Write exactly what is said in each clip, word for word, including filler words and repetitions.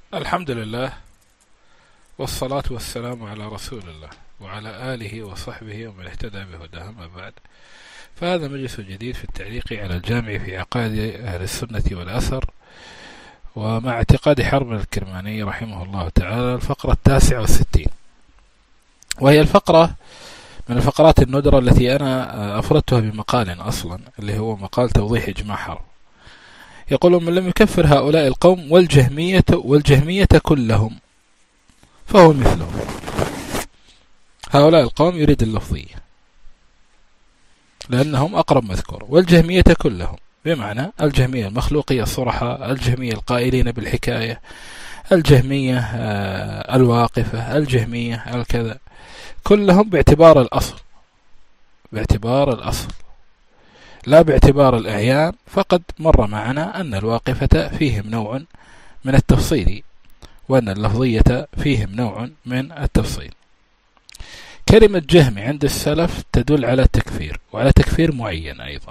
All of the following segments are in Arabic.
الحمد لله، والصلاة والسلام على رسول الله وعلى آله وصحبه ومن اهتدى بهداه، أما بعد. فهذا مجلس جديد في التعليق على الجامع في عقائد أهل السنة والأثر، ومع اعتقاد حرب الكرماني رحمه الله تعالى، الفقرة التاسعة والستين، وهي الفقرة من الفقرات الندرة التي أنا أفردتها بمقال أصلا، اللي هو مقال توضيح إجماع حرب. يقول: من لم يكفر هؤلاء القوم والجهمية والجهمية كلهم فهو مثلهم. هؤلاء القوم يريد اللفظية لأنهم أقرب مذكور، والجهمية كلهم بمعنى الجهمية المخلوقية الصرحة، الجهمية القائلين بالحكاية، الجهمية الواقفة، الجهمية الكذا، كلهم باعتبار الأصل، باعتبار الأصل لا باعتبار الأعيان. فقد مر معنا أن الواقفة فيهم نوع من التفصيل، وأن اللفظية فيهم نوع من التفصيل. كلمة جهمي عند السلف تدل على تكفير، وعلى تكفير معين أيضا،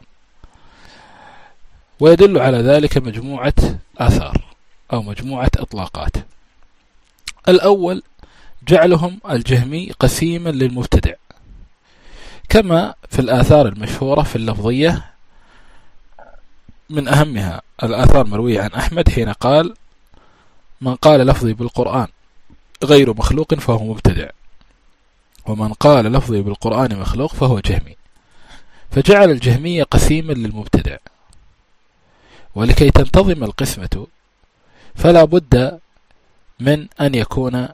ويدل على ذلك مجموعة آثار أو مجموعة إطلاقات. الأول جعلهم الجهمي قسيما للمبتدع، كما في الآثار المشهورة في اللفظية، من أهمها الآثار المروية عن أحمد حين قال: من قال لفظي بالقرآن غير مخلوق فهو مبتدع، ومن قال لفظي بالقرآن مخلوق فهو جهمي. فجعل الجهمية قسيما للمبتدع، ولكي تنتظم القسمة فلا بد من أن يكون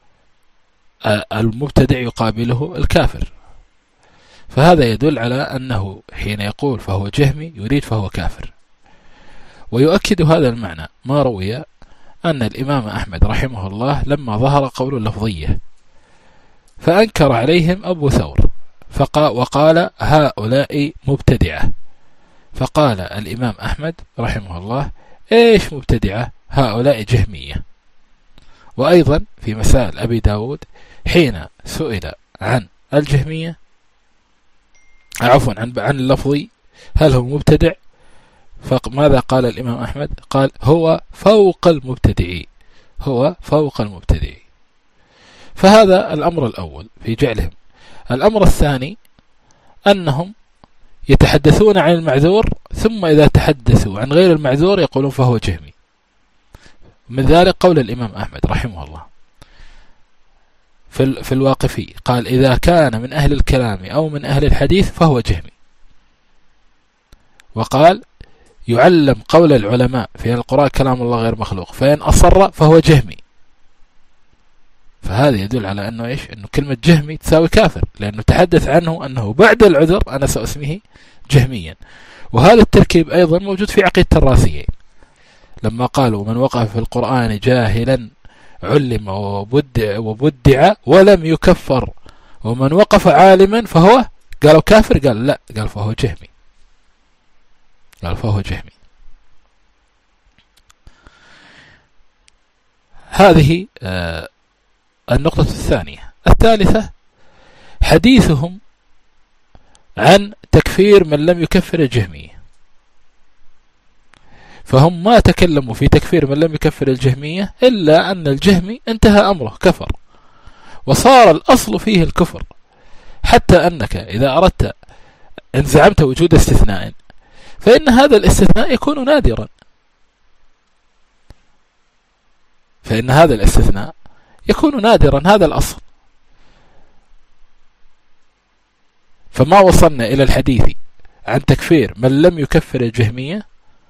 المبتدع يقابله الكافر، فهذا يدل على أنه حين يقول فهو جهمي يريد فهو كافر. ويؤكد هذا المعنى ما روي أن الإمام أحمد رحمه الله لما ظهر قول اللفظية فأنكر عليهم أبو ثور وقال: هؤلاء مبتدعة. فقال الإمام أحمد رحمه الله: إيش مبتدعة؟ هؤلاء جهمية. وأيضا في مسائل أبي داود حين سئل عن الجهمية عفوا عن عن اللفظي هل هو مبتدع، فماذا قال الإمام أحمد؟ قال: هو فوق المبتدعين، هو فوق المبتدعين. فهذا الأمر الأول في جعلهم. الأمر الثاني أنهم يتحدثون عن المعذور، ثم إذا تحدثوا عن غير المعذور يقولون فهو جهمي. من ذلك قول الإمام أحمد رحمه الله في في الواقفي، قال: إذا كان من أهل الكلام أو من أهل الحديث فهو جهمي. وقال: يعلم قول العلماء في القرآن كلام الله غير مخلوق، فإن أصر فهو جهمي. فهذا يدل على أنه إيش؟ أنه كلمة جهمي تساوي كافر، لأنه تحدث عنه أنه بعد العذر أنا سأسميه جهميا. وهذا التركيب أيضا موجود في عقيدة الرازيين لما قالوا: من وقف في القرآن جاهلا علم وبدع, وبدع ولم يكفر، ومن وقف عالما فهو، قالوا كافر؟ قال لا، قال فهو جهمي، قال فهو جهمي. هذه آه النقطة الثانية. الثالثة حديثهم عن تكفير من لم يكفر الجهمية، فهم ما تكلموا في تكفير من لم يكفر الجهمية إلا أن الجهمي انتهى أمره كفر، وصار الأصل فيه الكفر، حتى أنك إذا أردت إن زعمت وجود استثناء فإن هذا الاستثناء يكون نادرا، فإن هذا الاستثناء يكون نادرا، هذا الأصل. فما وصلنا إلى الحديث عن تكفير من لم يكفر الجهمية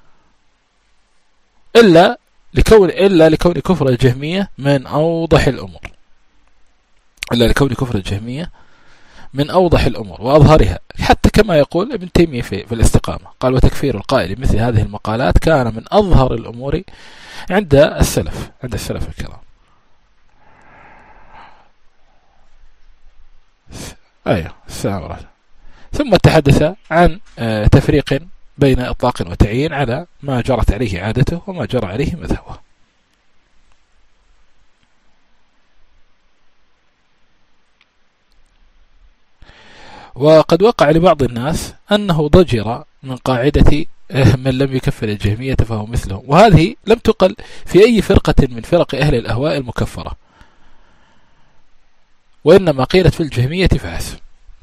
إلا لكون إلا لكون كفر الجهمية من أوضح الأمور، إلا لكون كفر الجهمية من أوضح الأمور وأظهرها، حتى كما يقول ابن تيمية في, في الاستقامة، قال: وتكفير القائل مثل هذه المقالات كان من أظهر الأمور عند السلف، عند السلف الكرام. أيوة السلام. ثم تحدث عن تفريق بين إطلاق وتعيين على ما جرت عليه عادته وما جرى عليه مذهبه. وقد وقع لبعض الناس أنه ضجر من قاعدة من لم يكفر الجهمية فهو مثلهم. وهذه لم تقل في أي فرقة من فرق أهل الأهواء المكفرة، وإنما قيلت في الجهمية فحسب.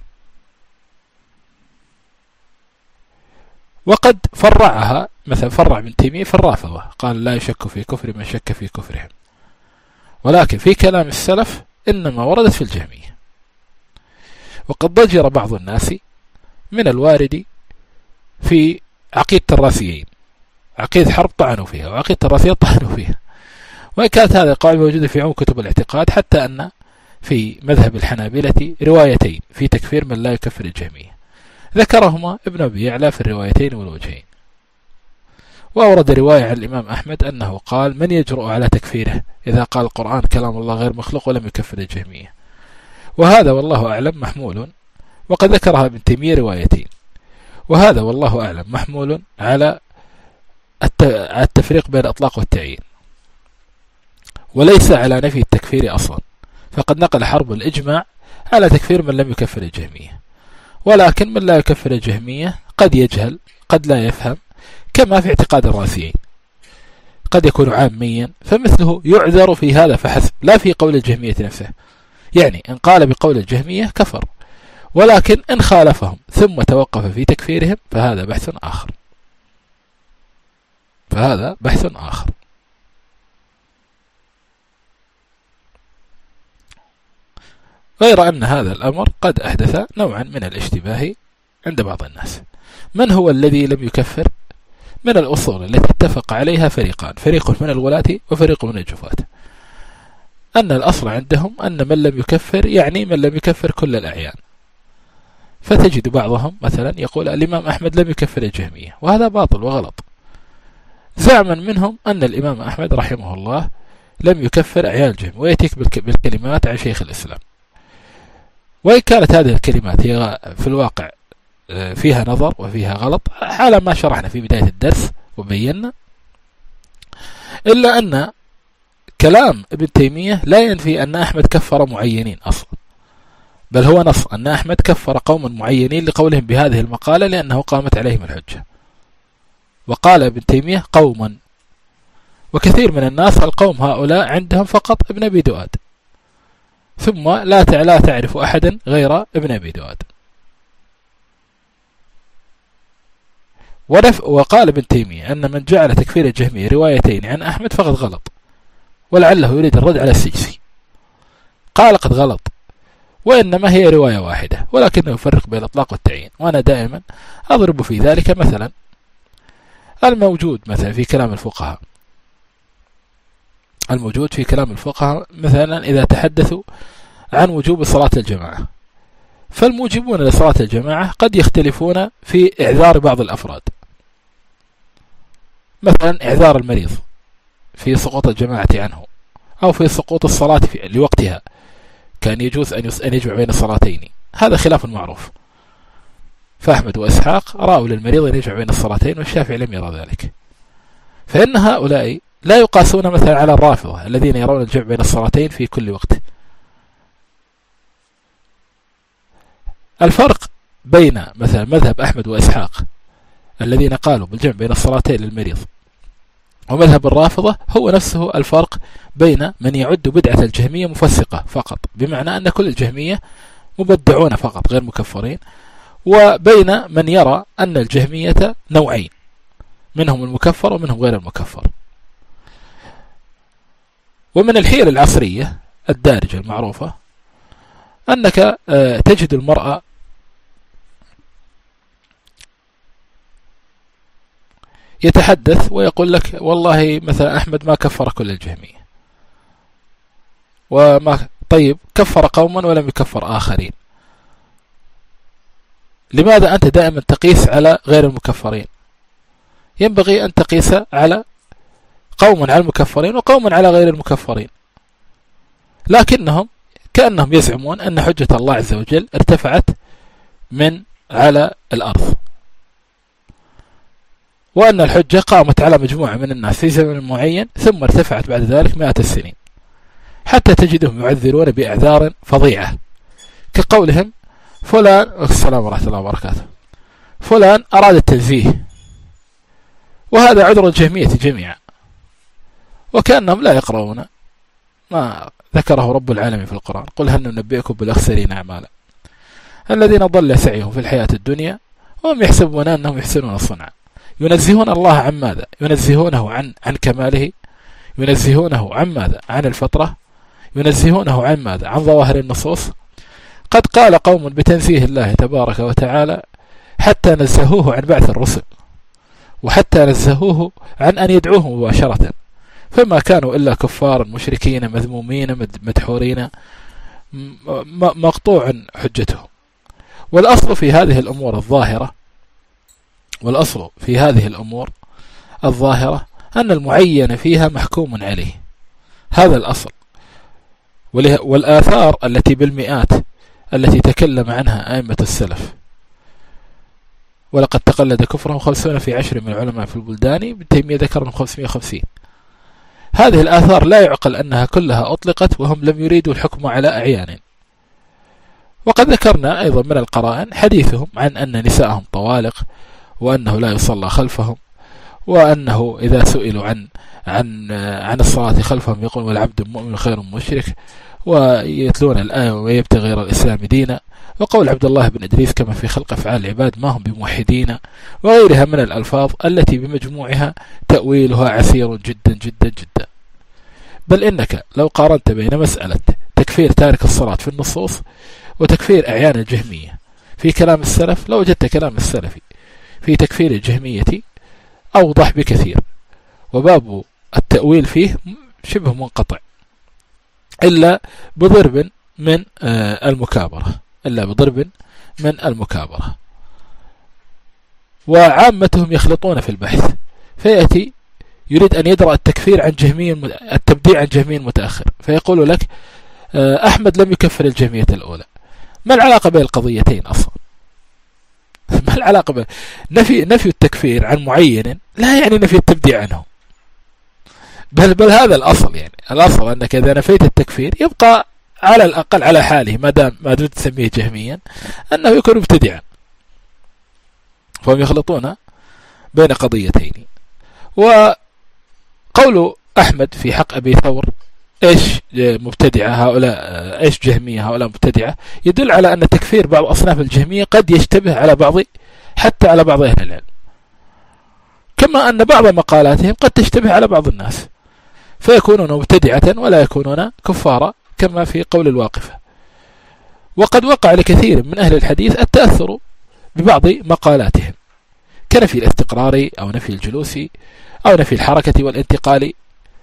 وقد فرعها مثلا فرع ابن تيمية في الرافضة، قال لا يشك في كفر من شك في كفرهم، ولكن في كلام السلف إنما وردت في الجهمية. وقد ضجر بعض الناس من الوارد في عقيدة الراسيين، عقيدة حرب طعنوا فيها وعقيدة الراسيين طعنوا فيها، وإن كانت هذه القاعدة موجودة في عموم كتب الاعتقاد، حتى أن في مذهب الحنابلة روايتين في تكفير من لا يكفر الجهمية، ذكرهما ابن أبي يعلى في الروايتين والوجهين. وأورد رواية عن الإمام أحمد أنه قال: من يجرؤ على تكفيره إذا قال القرآن كلام الله غير مخلوق ولم يكفر الجهمية؟ وهذا والله أعلم محمول، وقد ذكرها ابن تيمية روايتين، وهذا والله أعلم محمول على التفريق بين الإطلاق والتعيين، وليس على نفي التكفير أصلا، فقد نقل حرب الإجماع على تكفير من لم يكفر الجهمية، ولكن من لا يكفر الجهمية قد يجهل قد لا يفهم، كما في اعتقاد الراسيين قد يكون عاميا، فمثله يعذر في هذا فحسب، لا في قول الجهمية نفسه. يعني إن قال بقول الجهمية كفر، ولكن إن خالفهم ثم توقف في تكفيرهم فهذا بحث آخر فهذا بحث آخر غير أن هذا الأمر قد أحدث نوعا من الاشتباه عند بعض الناس. من هو الذي لم يكفر؟ من الأصول التي اتفق عليها فريقان، فريق من الولاة وفريق من الجفاة، أن الأصل عندهم أن من لم يكفر يعني من لم يكفر كل الأعيان. فتجد بعضهم مثلا يقول الإمام أحمد لم يكفر الجهمية، وهذا باطل وغلط، زعما منهم أن الإمام أحمد رحمه الله لم يكفر أعيان الجهم، ويأتيك بالكلمات عن شيخ الإسلام، وإن كانت هذه الكلمات هي في الواقع فيها نظر وفيها غلط على ما شرحنا في بداية الدرس وبينا، إلا أن كلام ابن تيمية لا ينفي أن أحمد كفر معينين أصلا، بل هو نص أن أحمد كفر قوما معينين لقولهم بهذه المقالة لأنه قامت عليهم الحجة. وقال ابن تيمية قوما، وكثير من الناس القوم هؤلاء عندهم فقط ابن أبي دؤاد، ثم لا لا تعرف أحدا غير ابن أبي دؤاد. وقال ابن تيمية أن من جعل تكفير الجهمية روايتين عن أحمد فقد غلط، ولعله يريد الرد على السجسي، قال قد غلط، وإنما هي رواية واحدة، ولكنه يفرق بين الإطلاق والتعيين. وأنا دائما أضرب في ذلك مثلا الموجود مثلا في كلام الفقهاء الموجود في كلام الفقهاء مثلا إذا تحدثوا عن وجوب صلاة الجماعة، فالموجبون لصلاة الجماعة قد يختلفون في إعذار بعض الأفراد، مثلا إعذار المريض في سقوط الجماعة عنه، أو في سقوط الصلاة في لوقتها، كان يجوز أن يجمع بين الصلاتين، هذا خلاف معروف، فأحمد وإسحاق رأوا للمريض أن يجمع بين الصلاتين، والشافعي لم يرى ذلك. فإن هؤلاء لا يقاسون مثلا على الرافضة الذين يرون الجمع بين الصلاتين في كل وقت. الفرق بين مثلا مذهب أحمد وإسحاق الذين قالوا بالجمع بين الصلاتين للمريض ومذهب الرافضة هو نفسه الفرق بين من يعد بدعة الجهمية مفسقة فقط، بمعنى أن كل الجهمية مبدعون فقط غير مكفرين، وبين من يرى أن الجهمية نوعين، منهم المكفر ومنهم غير المكفر. ومن الحيل العصرية الدارجة المعروفة أنك تجد المرأة يتحدث ويقول لك والله مثلا أحمد ما كفر كل الجهمية، وما طيب كفر قوما ولم يكفر آخرين، لماذا أنت دائما تقيس على غير المكفرين؟ ينبغي أن تقيس على قوم على المكفرين وقوم على غير المكفرين. لكنهم كأنهم يزعمون أن حجة الله عز وجل ارتفعت من على الأرض، وأن الحجة قامت على مجموعة من الناس في زمن معين ثم ارتفعت بعد ذلك مئات السنين، حتى تجدهم يعذرون بأعذار فظيعة كقولهم فلان السلام ورحمة الله وبركاته فلان أراد التنزيه وهذا عذر الجهمية جميعا، وكأنهم لا يقرؤون ما ذكره رب العالمين في القرآن: قل هل ننبئكم بالأخسرين أعمالا الذين ضل سعيهم في الحياة الدنيا وهم يحسبون أنهم يحسنون صنعا. ينزهون الله عن ماذا؟ ينزهونه عن عن كماله، ينزهونه عن ماذا؟ عن الفطرة، ينزهونه عن ماذا؟ عن ظواهر النصوص. قد قال قوم بتنزيه الله تبارك وتعالى حتى نزهوه عن بعث الرسل، وحتى نزهوه عن أن يدعوه مباشرة، فما كانوا إلا كفارا مشركين مذمومين مدحورين مقطوع حجتهم. والأصل في هذه الأمور الظاهرة والأصل في هذه الأمور الظاهرة أن المعين فيها محكوم عليه، هذا الأصل. والآثار التي بالمئات التي تكلم عنها أئمة السلف: ولقد تقلد كفرهم خمسون في عشر من العلماء في البلدان، ابن تيمية ذكرهم خمسمائة وخمسين. هذه الآثار لا يعقل أنها كلها أطلقت وهم لم يريدوا الحكم على أعيان. وقد ذكرنا أيضا من القرائن حديثهم عن أن نساءهم طوالق، وأنه لا يصلى خلفهم، وأنه إذا سئلوا عن عن عن الصلاة خلفهم يقول: والعبد مؤمن خير مشرك، ويتلون الآية: ويبتغي غير الإسلام دينا، وقول عبد الله بن إدريس: كما في خلق أفعال العباد ما هم بموحدين، وغيرها من الألفاظ التي بمجموعها تأويلها عسير جدا جدا جدا. بل إنك لو قارنت بين مسألة تكفير تارك الصلاة في النصوص وتكفير أعيان الجهمية في كلام السلف، لو وجدت كلام السلف في تكفير الجهمية أوضح بكثير، وباب التأويل فيه شبه منقطع إلا بضرب من المكابرة إلا بضرب من المكابرة. وعامتهم يخلطون في البحث، فيأتي يريد أن يدرأ التكفير عن جهمي التبديع عن جهمي متأخر، فيقول لك: أحمد لم يكفر الجهمية الأولى. ما العلاقة بين القضيتين أصلا؟ ما العلاقة بين نفي نفي التكفير عن معين لا يعني نفي التبديع عنه، بل بل هذا الأصل. يعني الأصل أنك إذا نفيت التكفير يبقى على الأقل على حاله ما دام ما دمت تسميه جهميا أنه يكون مبتدعا. فهم يخلطون بين قضيتين. وقول أحمد في حق أبي ثور: إيش مبتدعة هؤلاء، إيش جهمية هؤلاء مبتدعة، يدل على أن تكفير بعض أصناف الجهمية قد يشتبه على بعض حتى على بعض أهل العلم، كما أن بعض مقالاتهم قد تشتبه على بعض الناس فيكونون مبتدعة ولا يكونون كفارا، كما في قول الواقفة. وقد وقع لكثير من أهل الحديث التأثر ببعض مقالاتهم كنفي الاستقرار أو نفي الجلوس أو نفي الحركة والانتقال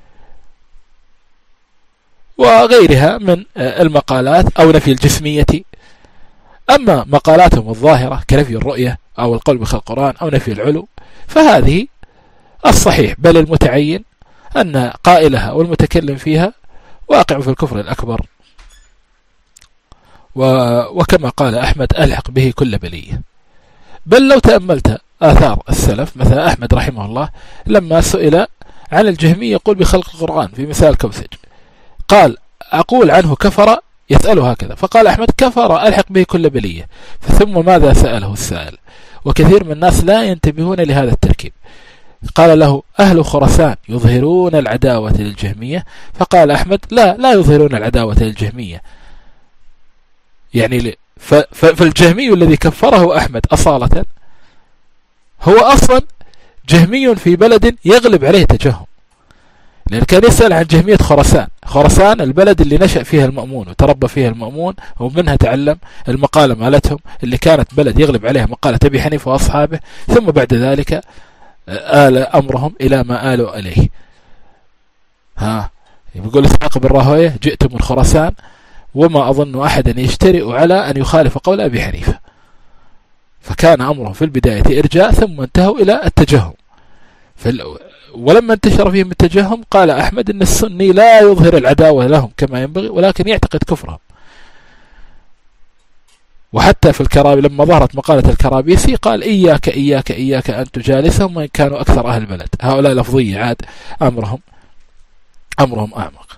وغيرها من المقالات، أو نفي الجسمية. أما مقالاتهم الظاهرة كنفي الرؤية أو القول بخلق القرآن أو نفي العلو، فهذه الصحيح بل المتعين أن قائلها والمتكلم فيها واقع في الكفر الأكبر. وكما قال أحمد: ألحق به كل بلية. بل لو تأملت آثار السلف، مثلا أحمد رحمه الله لما سئل عن الجهمية يقول بخلق القرآن في مثال كوسج، قال: أقول عنه كفر، يسأله هكذا، فقال أحمد: كفر ألحق به كل بلية. فثم ماذا سأله السائل؟ وكثير من الناس لا ينتبهون لهذا التركيب. قال له: أهل خراسان يظهرون العداوة للجهمية. فقال أحمد: لا لا يظهرون العداوة للجهمية. يعني فالجهمي الذي كفره أحمد أصالة هو أصلا جهمي في بلد يغلب عليه تجهم، لأن كان يسأل عن جهمية خراسان. خراسان البلد اللي نشأ فيها المأمون وتربى فيها المأمون ومنها تعلم المقالة مالتهم، اللي كانت بلد يغلب عليها مقالة أبي حنيفة وأصحابه، ثم بعد ذلك آل أمرهم إلى ما آلوا إليه. ها يقول إسحاق بن راهويه: جئت من خراسان وما أظن أحدا يجترئ على أن يخالف قول أبي حنيفة. فكان أمرهم في البداية إرجاء، ثم انتهوا إلى التجهم. ولما انتشر فيهم التجهم قال أحمد إن السني لا يظهر العداوة لهم كما ينبغي، ولكن يعتقد كفرهم. وحتى في الكرابي لما ظهرت مقالة الكرابيسي قال: إياك إياك إياك أن تجالسهم وإن كانوا أكثر أهل البلد. هؤلاء لفظية عاد أمرهم أمرهم أعمق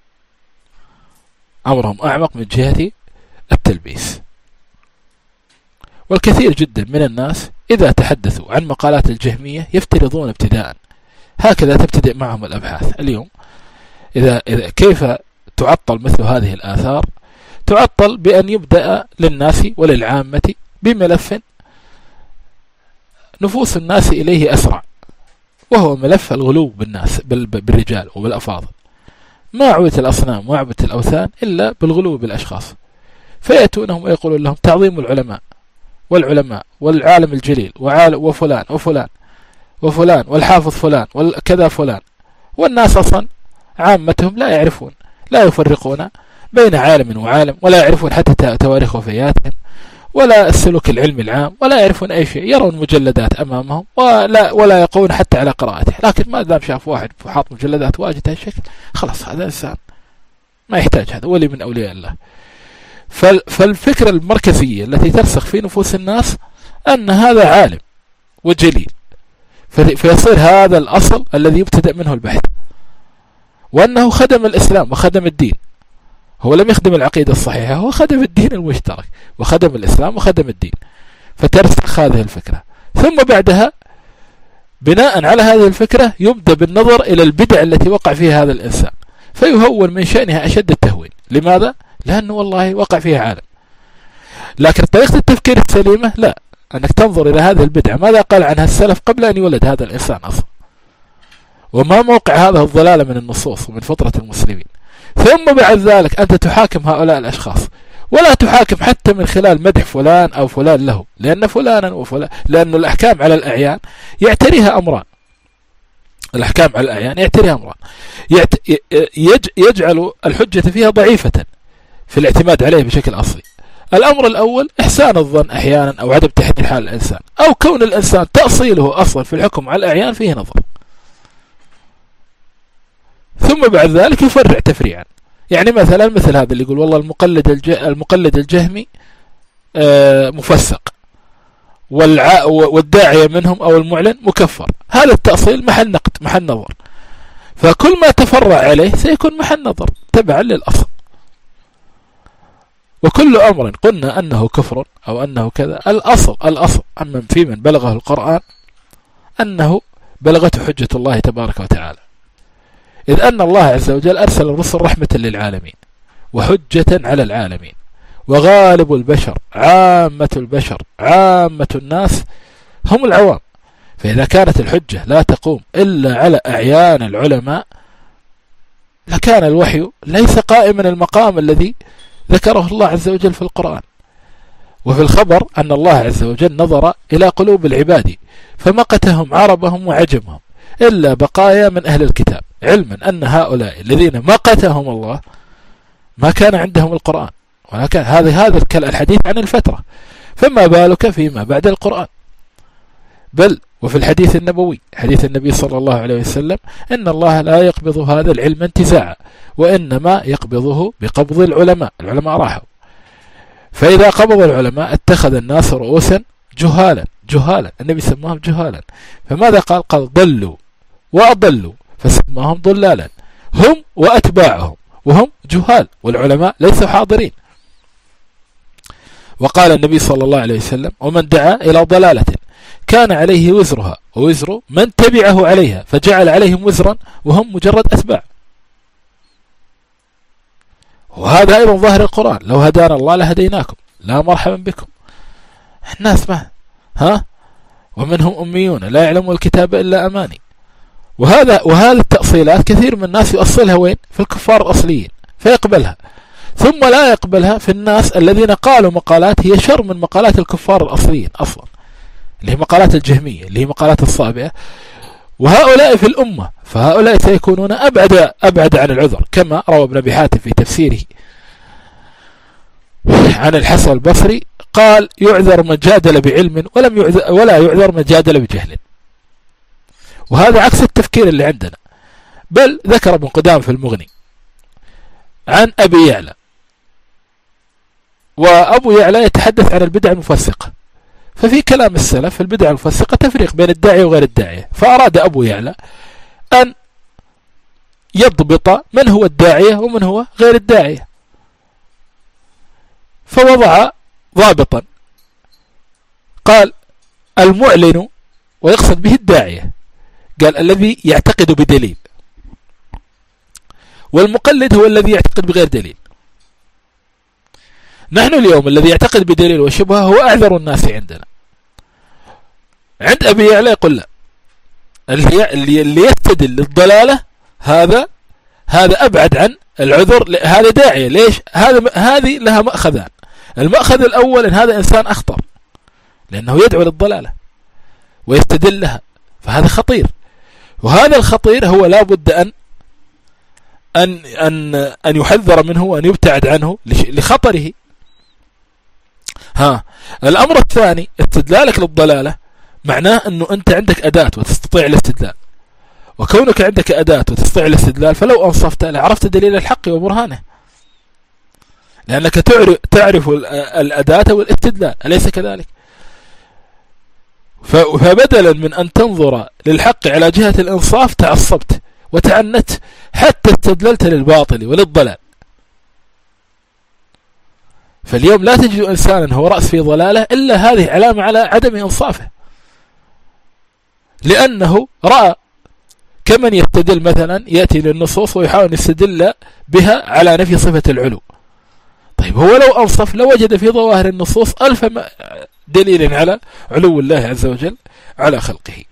أمرهم أعمق من جهة التلبيس. والكثير جدا من الناس إذا تحدثوا عن مقالات الجهمية يفترضون ابتداء، هكذا تبتدئ معهم الأبحاث اليوم. إذا, إذا كيف تعطل مثل هذه الآثار؟ تعطل بأن يبدأ للناس وللعامة بملف نفوس الناس إليه أسرع، وهو ملف الغلو بالناس بالرجال وبالأفاضل. ما عبدة الأصنام وعبدة الأوثان إلا بالغلو بالأشخاص، فيأتونهم ويقولون لهم تعظيم العلماء والعلماء والعالم الجليل وفلان وفلان وفلان والحافظ فلان وكذا فلان، والناس أصلا عامتهم لا يعرفون، لا يفرقون بين عالم وعالم، ولا يعرفون حتى تواريخ وفياتهم ولا السلوك العلمي العام، ولا يعرفون أي شيء. يرون مجلدات أمامهم ولا ولا يقوون حتى على قراءتها، لكن ما دام شاف واحد حاط مجلدات واجد هالشكل خلاص هذا إنسان ما يحتاج، هذا ولي من أولياء الله. فالفكرة المركزية التي ترسخ في نفوس الناس أن هذا عالم وجليل، فيصير هذا الأصل الذي يبتدأ منه البحث، وأنه خدم الإسلام وخدم الدين. هو لم يخدم العقيدة الصحيحة، هو خدم الدين المشترك وخدم الإسلام وخدم الدين. فترسخ هذه الفكرة، ثم بعدها بناء على هذه الفكرة يبدأ بالنظر إلى البدع التي وقع فيها هذا الإنسان، فيهون من شأنها أشد التهوين. لماذا؟ لأنه والله وقع فيها عالم. لكن طريقة التفكير السليمة لا، أنك تنظر إلى هذه البدعة ماذا قال عنها السلف قبل أن يولد هذا الإنسان أصلا، وما موقع هذا الضلال من النصوص ومن فطرة المسلمين. ثم بعد ذلك أنت تحاكم هؤلاء الأشخاص، ولا تحاكم حتى من خلال مدح فلان أو فلان له، لأن فلانا وفلان، لأن الأحكام على الأعيان يعتريها أمران. الأحكام على الأعيان يعتريها أمران، يعت... يج... يجعل الحجة فيها ضعيفة في الاعتماد عليه بشكل أصلي. الأمر الأول إحسان الظن أحيانا أو عدم تحديد حال الإنسان، أو كون الإنسان تأصيله أصلا في الحكم على الأعيان فيه نظر. ثم بعد ذلك يفرع تفريعا، يعني مثلا مثل هذا اللي يقول والله المقلد الج... المقلد الجهمي آه مفسق، والع... والداعية منهم أو المعلن مكفر. هذا التأصيل محل نقد محل نظر، فكل ما تفرع عليه سيكون محل نظر تبعا للأصل. وكل أمر قلنا أنه كفر أو أنه كذا، الأصل الأصل أما في من بلغه القرآن أنه بلغته حجة الله تبارك وتعالى، إذ أن الله عز وجل أرسل الرسل رحمة للعالمين وحجة على العالمين، وغالب البشر عامة البشر عامة الناس هم العوام. فإذا كانت الحجة لا تقوم إلا على أعيان العلماء لكان الوحي ليس قائما المقام الذي ذكره الله عز وجل في القرآن. وفي الخبر أن الله عز وجل نظر إلى قلوب العباد فمقتهم عربهم وعجمهم إلا بقايا من أهل الكتاب، علما أن هؤلاء الذين مقتهم الله ما كان عندهم القرآن، ولكن هذا هذا الحديث عن الفترة، فما بالك فيما بعد القرآن. بل وفي الحديث النبوي حديث النبي صلى الله عليه وسلم إن الله لا يقبض هذا العلم انتزاعا، وإنما يقبضه بقبض العلماء. العلماء راحوا، فإذا قبض العلماء اتخذ الناس رؤوسا جهالا جهالا النبي سماهم جهالا. فماذا قال؟ قال ضلوا وأضلوا فسماهم ضلالا، هم وأتباعهم وهم جهال، والعلماء ليسوا حاضرين. وقال النبي صلى الله عليه وسلم ومن دعا إلى ضلالة كان عليه وزرها ووزر من تبعه عليها، فجعل عليهم وزرا وهم مجرد أتباع. وهذا أيضا ظاهر القرآن، لو هدانا الله لهديناكم لا مرحبا بكم. الناس ما ها ومنهم أميون لا يعلمون الكتاب إلا أماني. وهذا وهذه التأصيلات كثير من الناس يؤصلها وين؟ في الكفار الأصليين فيقبلها، ثم لا يقبلها في الناس الذين قالوا مقالات هي شر من مقالات الكفار الأصليين أصلا، اللي هي مقالات الجهمية، اللي هي مقالات الصابئة. وهؤلاء في الأمة، فهؤلاء سيكونون أبعد أبعد عن العذر، كما روى ابن أبي حاتم في تفسيره عن الحسن البصري قال يعذر من جادل بعلم ولم يعذر ولا يعذر من جادل بجهل. وهذا عكس التفكير اللي عندنا. بل ذكر ابن قدام في المغني عن أبي يعلى، وأبو يعلى يتحدث عن البدع المفسقة، ففي كلام السلف البدع المفسقة تفريق بين الداعية وغير الداعية، فأراد أبو يعلى أن يضبط من هو الداعية ومن هو غير الداعية، فوضع ضابطا قال المعلن ويقصد به الداعية، قال الذي يعتقد بدليل، والمقلد هو الذي يعتقد بغير دليل. نحن اليوم الذي يعتقد بدليل وشبهه هو أعذر الناس عندنا. عند أبي يعلى يقول لا، اللي, اللي يستدل للضلالة هذا هذا أبعد عن العذر، هذا داعية. ليش؟ هذا هذه لها مأخذان. المأخذ الأول أن هذا إنسان أخطر لأنه يدعو للضلالة ويستدل لها، فهذا خطير، وهذا الخطير هو لا بد أن أن أن أن يحذر منه وأن يبتعد عنه لخطره. ها الأمر الثاني، استدلالك للضلالة معناه أنه أنت عندك أداة وتستطيع الاستدلال، وكونك عندك أداة وتستطيع الاستدلال فلو أنصفت لعرفت دليل الحق وبرهانه، لأنك تعرف الأداة والاستدلال، أليس كذلك؟ فبدلا من أن تنظر للحق على جهة الإنصاف تعصبت وتعنت حتى استدللت للباطل وللضلال. فاليوم لا تجد إنسانا هو رأس في ضلاله إلا هذه علامة على عدم إنصافه، لأنه رأى كمن يستدل مثلا يأتي للنصوص ويحاول يستدل بها على نفي صفة العلو. طيب هو لو أنصف لوجد في ظواهر النصوص ألف دليل على علو الله عز وجل على خلقه.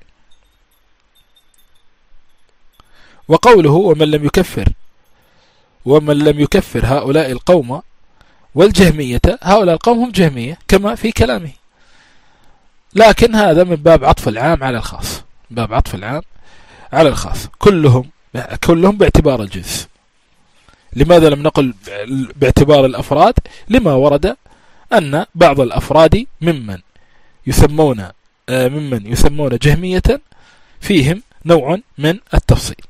وقوله ومن لم يكفر ومن لم يكفر هؤلاء القوم والجهمية، هؤلاء القوم هم جهمية كما في كلامه، لكن هذا من باب عطف العام على الخاص، من باب عطف العام على الخاص، كلهم كلهم باعتبار الجنس. لماذا لم نقل باعتبار الأفراد؟ لما ورد أن بعض الأفراد ممن يسمون ممن يسمون جهمية فيهم نوع من التفصيل،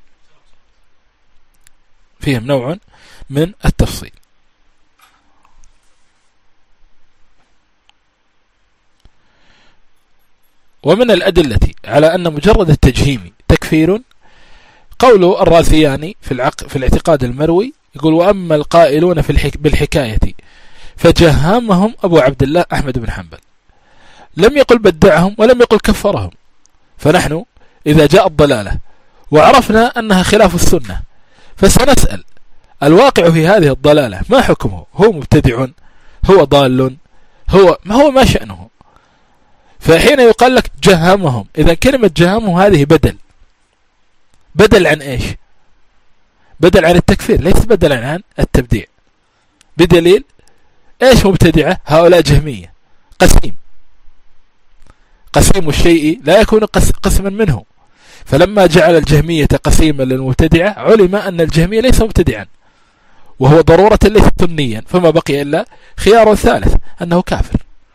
فيهم نوع من التفصيل. ومن الأدلة على أن مجرد التجهيم تكفير قول الرازياني في العق في الاعتقاد المروي، يقول وأما القائلون في الحك بالحكاية فجهمهم أبو عبد الله أحمد بن حنبل، لم يقل بدعهم ولم يقل كفرهم. فنحن إذا جاء الضلالة وعرفنا أنها خلاف السنة فسنسأل الواقع في هذه الضلالة ما حكمه؟ هو مبتدع؟ هو ضال؟ هو ما هو ما شأنه؟ فحين يقال لك جهمهم، إذا كلمة جهمهم هذه بدل بدل عن إيش؟ بدل عن التكفير، ليس بدلا عن التبديع، بدليل إيش مبتدعة؟ هؤلاء جهمية، قسيم قسيم الشيء لا يكون قسما منه، فلما جعل الجهمية قسيما للمبتدعة علم أن الجهمية ليس مبتدعا وهو ضرورة ليس سنيا، فما بقي إلا خيار ثالث أنه كافر.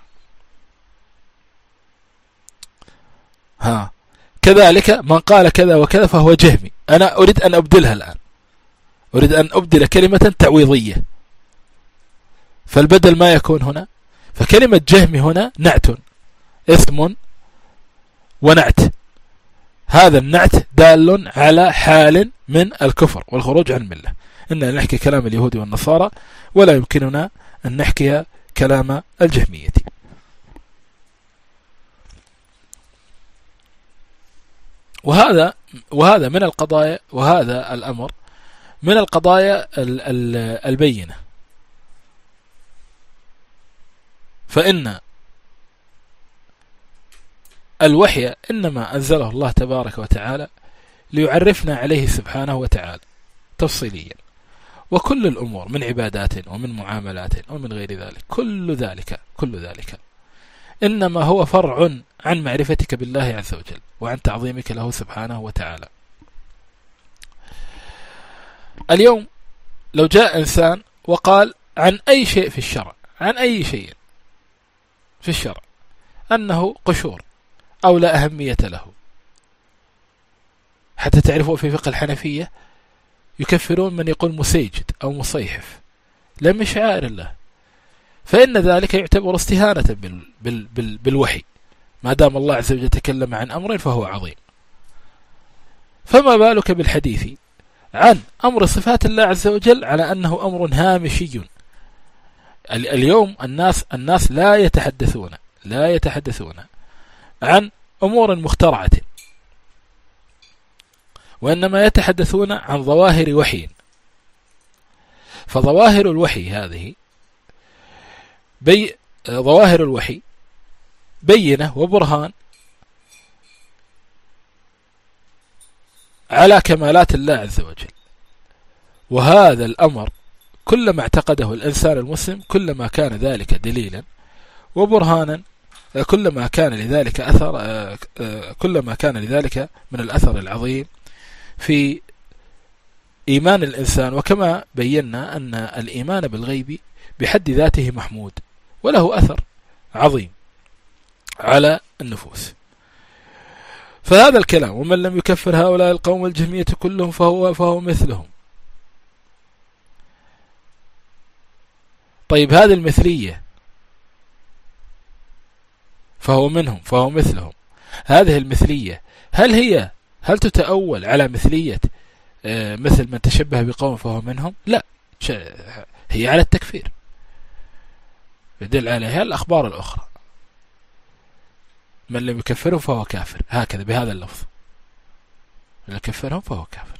ها كذلك من قال كذا وكذا فهو جهمي. أنا أريد أن أبدلها الآن، أريد أن أبدل كلمة تعويضية، فالبدل ما يكون هنا، فكلمة جهمي هنا نعت، اسم ونعت، هذا النعت دال على حال من الكفر والخروج عن الملة. إننا نحكي كلام اليهود والنصارى ولا يمكننا أن نحكي كلام الجهمية. وهذا وهذا من القضايا، وهذا الأمر من القضايا البينة. فإن الوحي إنما أنزله الله تبارك وتعالى ليعرفنا عليه سبحانه وتعالى تفصيليا، وكل الأمور من عبادات ومن معاملات ومن غير ذلك، كل ذلك كل ذلك إنما هو فرع عن معرفتك بالله عز وجل وعن تعظيمك له سبحانه وتعالى. اليوم لو جاء إنسان وقال عن أي شيء في الشرع، عن أي شيء في الشرع أنه قشور أو لا أهمية له، حتى تعرفوا في فقه الحنفية يكفرون من يقول مسيجد أو مصيحف لم من شعائر الله، فإن ذلك يعتبر استهانة بال بال بال بالوحي، ما دام الله عز وجل تكلم عن أمر فهو عظيم. فما بالك بالحديث عن أمر صفات الله عز وجل على أنه أمر هامشي. اليوم الناس الناس لا يتحدثون لا يتحدثون عن أمور مخترعة، وإنما يتحدثون عن ظواهر وحي. فظواهر الوحي هذه بي ظواهر الوحي بينة وبرهان على كمالات الله عز وجل. وهذا الأمر كلما اعتقده الإنسان المسلم كلما كان ذلك دليلا وبرهانا، كلما كان لذلك أثر كلما كان لذلك من الأثر العظيم في إيمان الإنسان. وكما بينا أن الإيمان بالغيب بحد ذاته محمود وله أثر عظيم على النفوس. فهذا الكلام ومن لم يكفر هؤلاء القوم الجهمية كلهم فهو, فهو مثلهم. طيب هذه المثلية فهو منهم فهو مثلهم، هذه المثلية هل هي هل تتأول على مثلية آه مثل من تشبه بقوم فهو منهم؟ لا، هي على التكفير، يدل عليها الأخبار الأخرى. من لم يكفرهم فهو كافر، هكذا بهذا اللفظ، من يكفرهم فهو كافر.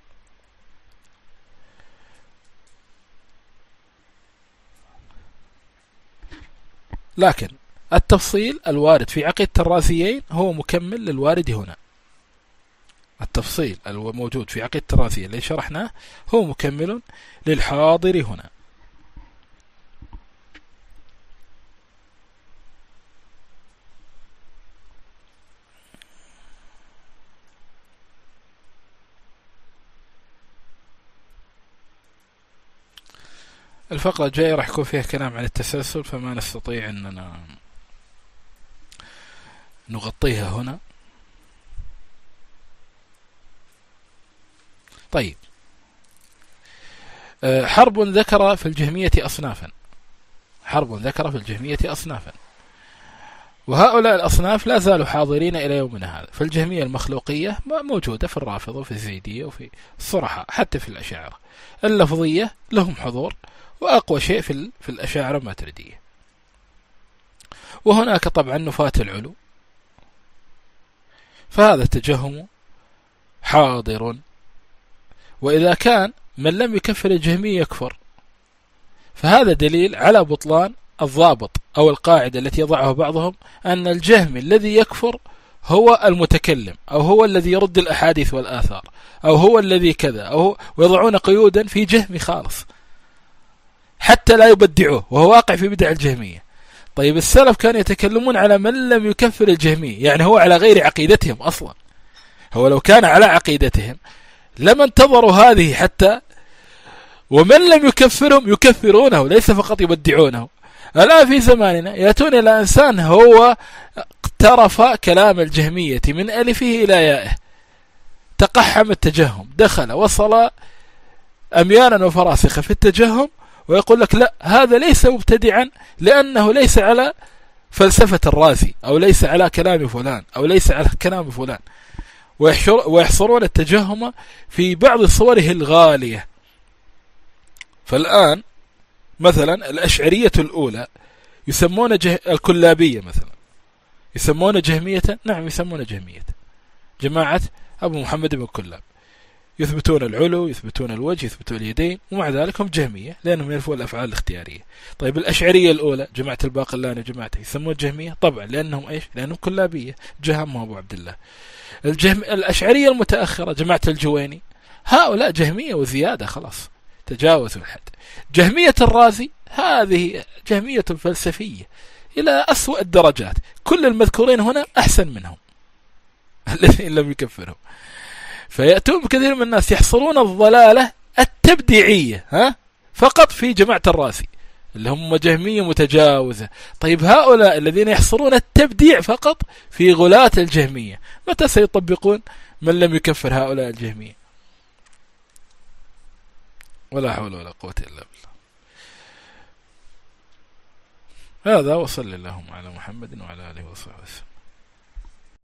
لكن التفصيل الوارد في عقيدة الرازيين هو مكمل للوارد هنا. التفصيل الموجود في عقيدة الرازيين اللي شرحناه هو مكمل للحاضر هنا. الفقرة الجاية راح يكون فيها كلام عن التسلسل، فما نستطيع أننا نغطيها هنا. طيب، حرب ذكر في الجهمية أصنافا حرب ذكر في الجهمية أصنافا وهؤلاء الأصناف لا زالوا حاضرين إلى يومنا هذا. فالجهمية المخلوقية موجودة في الرافضة وفي الزيدية وفي الصرحاء حتى في الأشاعرة. اللفظية لهم حضور، وأقوى شيء في في الأشاعرة الماتريدية. وهناك طبعا نفاة العلو، فهذا التجهم حاضر. وإذا كان من لم يكفر الجهمية يكفر، فهذا دليل على بطلان الضابط أو القاعدة التي يضعها بعضهم أن الجهم الذي يكفر هو المتكلم، أو هو الذي يرد الأحاديث والآثار، أو هو الذي كذا، أو هو، ويضعون قيودا في جهم خالص حتى لا يبدعوه، وهو واقع في بدع الجهمية. طيب السلف كانوا يتكلمون على من لم يكفر الجهمية، يعني هو على غير عقيدتهم أصلا. هو لو كان على عقيدتهم لما انتظروا هذه حتى، ومن لم يكفرهم يكفرونه، ليس فقط يبدعونه. الآن في زماننا يأتون إلى إنسان هو اقترف كلام الجهمية من ألفه إلى يائه، تقحم التجهم، دخل وصل أميانا وفراسخ في التجهم، ويقول لك لا، هذا ليس مبتدعا لأنه ليس على فلسفة الرازي، أو ليس على كلام فلان، أو ليس على كلام فلان، ويحصرون التجهم في بعض صوره الغالية. فالآن مثلا الأشعرية الأولى يسمون جه... الكلابية مثلا يسمون جهمية، نعم يسمون جهمية، جماعة أبو محمد بن كلاب، يثبتون العلو، يثبتون الوجه، يثبتون اليدين، ومع ذلك هم جهمية لأنهم ينفون الأفعال الاختيارية. طيب الأشعرية الأولى جماعة الباقلاني وجماعته يسمون جهمية طبعا لأنهم إيش؟ لأنهم كلابية، جهم أبو عبد الله. الجهم... الأشعرية المتأخرة جماعة الجويني، هؤلاء جهمية وزيادة، خلاص تجاوزوا الحد. جهمية الرازي هذه جهمية فلسفية إلى أسوأ الدرجات، كل المذكورين هنا أحسن منهم الذين لم يكفرهم. فيأتون بكثير من الناس يحصرون الضلالة التبديعية ها فقط في جماعة الرازي اللي هم جهمية متجاوزة. طيب هؤلاء الذين يحصرون التبديع فقط في غلاة الجهمية متى سيطبقون من لم يكفر هؤلاء الجهمية؟ ولا حول ولا قوة إلا بالله. هذا، وصلى اللهم على محمد وعلى آله وصحبه وسلم.